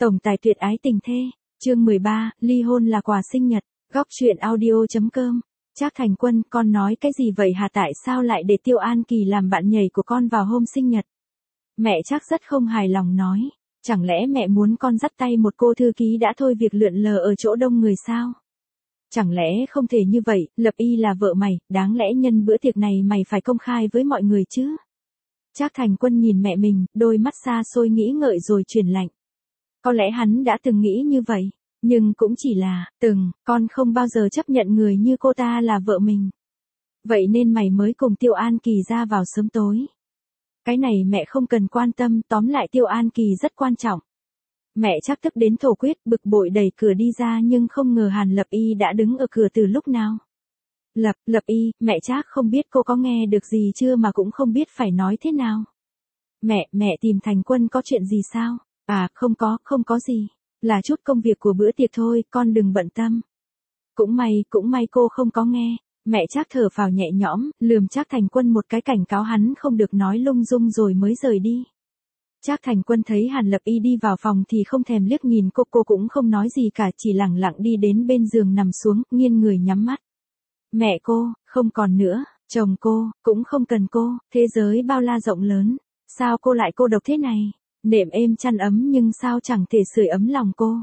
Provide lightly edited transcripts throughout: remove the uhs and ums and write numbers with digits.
Tổng tài tuyệt ái tình thê, chương 13, ly hôn là quà sinh nhật, góc truyện audio.com. Trác Thành Quân, con nói cái gì vậy hả, tại sao lại để Tiêu An Kỳ làm bạn nhảy của con vào hôm sinh nhật? Mẹ Trác rất không hài lòng nói, chẳng lẽ mẹ muốn con dắt tay một cô thư ký đã thôi việc lượn lờ ở chỗ đông người sao? Chẳng lẽ không thể như vậy, Lập Y là vợ mày, đáng lẽ nhân bữa tiệc này mày phải công khai với mọi người chứ? Trác Thành Quân nhìn mẹ mình, đôi mắt xa xôi nghĩ ngợi rồi truyền lạnh. Có lẽ hắn đã từng nghĩ như vậy, nhưng cũng chỉ là, con không bao giờ chấp nhận người như cô ta là vợ mình. Vậy nên mày mới cùng Tiêu An Kỳ ra vào sớm tối. Cái này mẹ không cần quan tâm, tóm lại Tiêu An Kỳ rất quan trọng. Mẹ Trác tức đến thổ quyết, bực bội đẩy cửa đi ra nhưng không ngờ Hàn Lập Y đã đứng ở cửa từ lúc nào. Lập Y, mẹ Trác không biết cô có nghe được gì chưa mà cũng không biết phải nói thế nào. Mẹ tìm Thành Quân có chuyện gì sao? À, không có gì. Là chút công việc của bữa tiệc thôi, con đừng bận tâm. Cũng may cô không có nghe. Mẹ Trác thở phào nhẹ nhõm, lườm Trác Thành Quân một cái cảnh cáo hắn không được nói lung tung rồi mới rời đi. Trác Thành Quân thấy Hàn Lập Y đi vào phòng thì không thèm liếc nhìn cô cũng không nói gì cả, chỉ lẳng lặng đi đến bên giường nằm xuống, nghiêng người nhắm mắt. Mẹ cô, không còn nữa, chồng cô, cũng không cần cô, thế giới bao la rộng lớn, sao cô lại cô độc thế này? Nệm êm chăn ấm nhưng sao chẳng thể sưởi ấm lòng cô?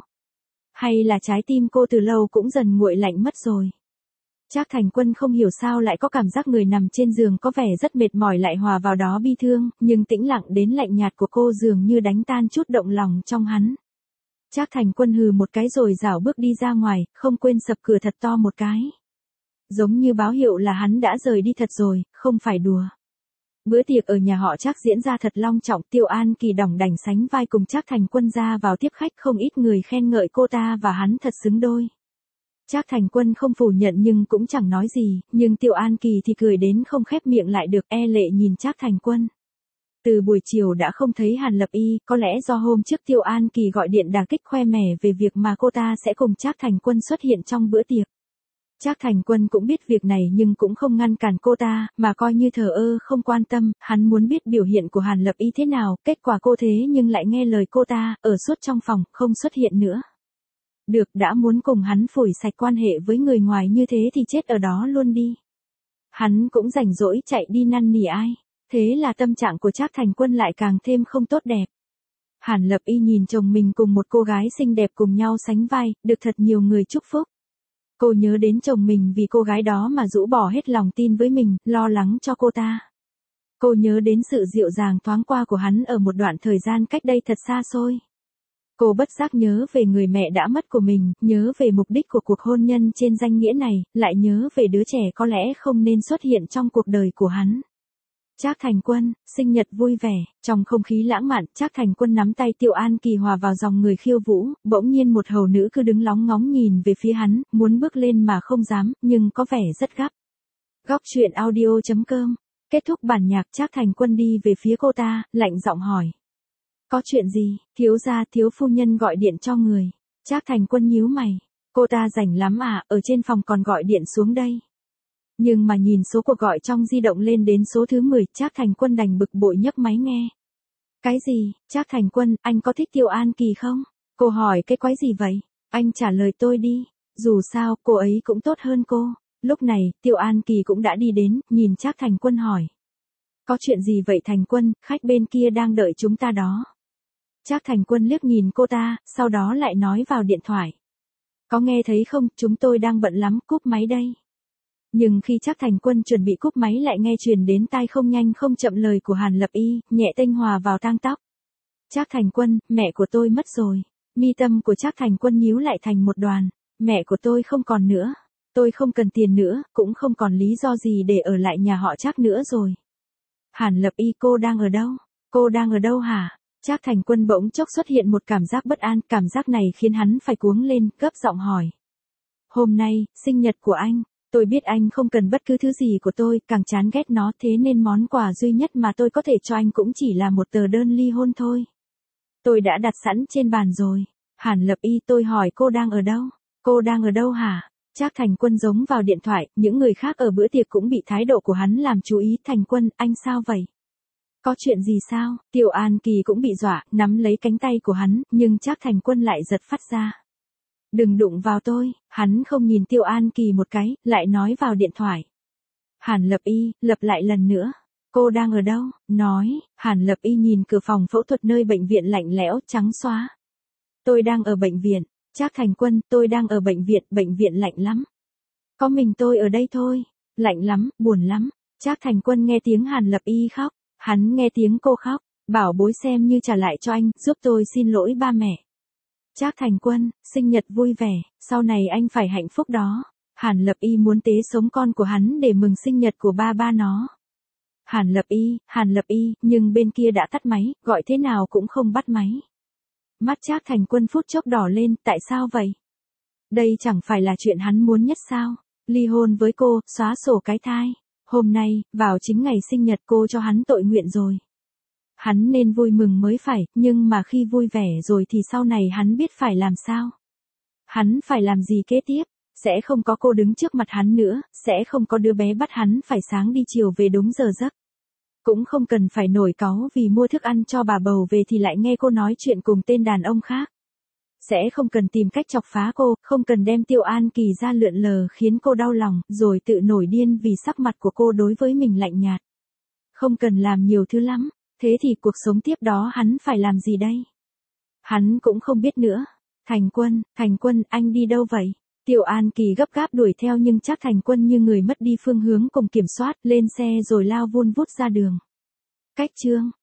Hay là trái tim cô từ lâu cũng dần nguội lạnh mất rồi? Trác Thành Quân không hiểu sao lại có cảm giác người nằm trên giường có vẻ rất mệt mỏi lại hòa vào đó bi thương, nhưng tĩnh lặng đến lạnh nhạt của cô dường như đánh tan chút động lòng trong hắn. Trác Thành Quân hừ một cái rồi rảo bước đi ra ngoài, không quên sập cửa thật to một cái. Giống như báo hiệu là hắn đã rời đi thật rồi, không phải đùa. Bữa tiệc ở nhà họ Trác diễn ra thật long trọng, Tiêu An Kỳ đỏng đảnh sánh vai cùng Trác Thành Quân ra vào tiếp khách, không ít người khen ngợi cô ta và hắn thật xứng đôi. Trác Thành Quân không phủ nhận nhưng cũng chẳng nói gì, nhưng Tiêu An Kỳ thì cười đến không khép miệng lại được, e lệ nhìn Trác Thành Quân. Từ buổi chiều đã không thấy Hàn Lập Y, có lẽ do hôm trước Tiêu An Kỳ gọi điện đả kích khoe mẽ về việc mà cô ta sẽ cùng Trác Thành Quân xuất hiện trong bữa tiệc. Trác Thành Quân cũng biết việc này nhưng cũng không ngăn cản cô ta, mà coi như thờ ơ không quan tâm, hắn muốn biết biểu hiện của Hàn Lập Y thế nào, kết quả cô thế nhưng lại nghe lời cô ta, ở suốt trong phòng, không xuất hiện nữa. Được, đã muốn cùng hắn phủi sạch quan hệ với người ngoài như thế thì chết ở đó luôn đi. Hắn cũng rảnh rỗi chạy đi năn nỉ ai, thế là tâm trạng của Trác Thành Quân lại càng thêm không tốt đẹp. Hàn Lập Y nhìn chồng mình cùng một cô gái xinh đẹp cùng nhau sánh vai, được thật nhiều người chúc phúc. Cô nhớ đến chồng mình vì cô gái đó mà rũ bỏ hết lòng tin với mình, lo lắng cho cô ta. Cô nhớ đến sự dịu dàng thoáng qua của hắn ở một đoạn thời gian cách đây thật xa xôi. Cô bất giác nhớ về người mẹ đã mất của mình, nhớ về mục đích của cuộc hôn nhân trên danh nghĩa này, lại nhớ về đứa trẻ có lẽ không nên xuất hiện trong cuộc đời của hắn. Trác Thành Quân, sinh nhật vui vẻ, trong không khí lãng mạn, Trác Thành Quân nắm tay Tiêu An Kỳ hòa vào dòng người khiêu vũ, bỗng nhiên một hầu nữ cứ đứng lóng ngóng nhìn về phía hắn, muốn bước lên mà không dám, nhưng có vẻ rất gấp. Góc truyện audio.com. Kết thúc bản nhạc, Trác Thành Quân đi về phía cô ta, lạnh giọng hỏi. Có chuyện gì, thiếu gia thiếu phu nhân gọi điện cho người. Trác Thành Quân nhíu mày. Cô ta rảnh lắm à, ở trên phòng còn gọi điện xuống đây. Nhưng mà nhìn số cuộc gọi trong di động lên đến số thứ 10, Trác Thành Quân đành bực bội nhấc máy nghe. Cái gì, Trác Thành Quân, anh có thích Tiêu An Kỳ không? Cô hỏi cái quái gì vậy? Anh trả lời tôi đi. Dù sao, cô ấy cũng tốt hơn cô. Lúc này, Tiêu An Kỳ cũng đã đi đến, nhìn Trác Thành Quân hỏi. Có chuyện gì vậy Thành Quân, khách bên kia đang đợi chúng ta đó. Trác Thành Quân liếc nhìn cô ta, sau đó lại nói vào điện thoại. Có nghe thấy không, chúng tôi đang bận lắm, cúp máy đây. Nhưng khi Trác Thành Quân chuẩn bị cúp máy lại nghe truyền đến tai không nhanh không chậm lời của Hàn Lập Y, nhẹ tênh hòa vào tang tóc. Trác Thành Quân, mẹ của tôi mất rồi. Mi tâm của Trác Thành Quân nhíu lại thành một đoàn. Mẹ của tôi không còn nữa. Tôi không cần tiền nữa, cũng không còn lý do gì để ở lại nhà họ Trác nữa rồi. Hàn Lập Y, cô đang ở đâu? Cô đang ở đâu hả? Trác Thành Quân bỗng chốc xuất hiện một cảm giác bất an, cảm giác này khiến hắn phải cuống lên, gấp giọng hỏi. Hôm nay, sinh nhật của anh, tôi biết anh không cần bất cứ thứ gì của tôi, càng chán ghét nó, thế nên món quà duy nhất mà tôi có thể cho anh cũng chỉ là một tờ đơn ly hôn thôi. Tôi đã đặt sẵn trên bàn rồi. Hàn Lập Y, tôi hỏi cô đang ở đâu? Cô đang ở đâu hả? Trác Thành Quân giống vào điện thoại, những người khác ở bữa tiệc cũng bị thái độ của hắn làm chú ý. Thành Quân, anh sao vậy? Có chuyện gì sao? Tiêu An Kỳ cũng bị dọa, nắm lấy cánh tay của hắn, nhưng Trác Thành Quân lại giật phát ra. Đừng đụng vào tôi, hắn không nhìn Tiêu An Kỳ một cái, lại nói vào điện thoại. Hàn Lập Y, lặp lại lần nữa. Cô đang ở đâu? Nói, Hàn Lập Y nhìn cửa phòng phẫu thuật nơi bệnh viện lạnh lẽo, trắng xóa. Tôi đang ở bệnh viện. Trác Thành Quân, tôi đang ở bệnh viện lạnh lắm. Có mình tôi ở đây thôi. Lạnh lắm, buồn lắm. Trác Thành Quân nghe tiếng Hàn Lập Y khóc. Hắn nghe tiếng cô khóc. Bảo bối xem như trả lại cho anh, giúp tôi xin lỗi ba mẹ. Trác Thành Quân, sinh nhật vui vẻ, sau này anh phải hạnh phúc đó. Hàn Lập Y muốn tế sống con của hắn để mừng sinh nhật của ba nó. Hàn Lập Y, nhưng bên kia đã tắt máy, gọi thế nào cũng không bắt máy. Mắt Trác Thành Quân phút chốc đỏ lên, tại sao vậy? Đây chẳng phải là chuyện hắn muốn nhất sao? Ly hôn với cô, xóa sổ cái thai. Hôm nay, vào chính ngày sinh nhật cô cho hắn tội nguyện rồi. Hắn nên vui mừng mới phải, nhưng mà khi vui vẻ rồi thì sau này hắn biết phải làm sao? Hắn phải làm gì kế tiếp? Sẽ không có cô đứng trước mặt hắn nữa, sẽ không có đứa bé bắt hắn phải sáng đi chiều về đúng giờ giấc. Cũng không cần phải nổi cáu vì mua thức ăn cho bà bầu về thì lại nghe cô nói chuyện cùng tên đàn ông khác. Sẽ không cần tìm cách chọc phá cô, không cần đem Tiêu An Kỳ ra lượn lờ khiến cô đau lòng, rồi tự nổi điên vì sắc mặt của cô đối với mình lạnh nhạt. Không cần làm nhiều thứ lắm, thế thì cuộc sống tiếp đó hắn phải làm gì đây? Hắn cũng không biết nữa. Thành Quân, anh đi đâu vậy? Tiêu An Kỳ gấp gáp đuổi theo nhưng Trác Thành Quân như người mất đi phương hướng cùng kiểm soát, lên xe rồi lao vun vút ra đường. Cách chương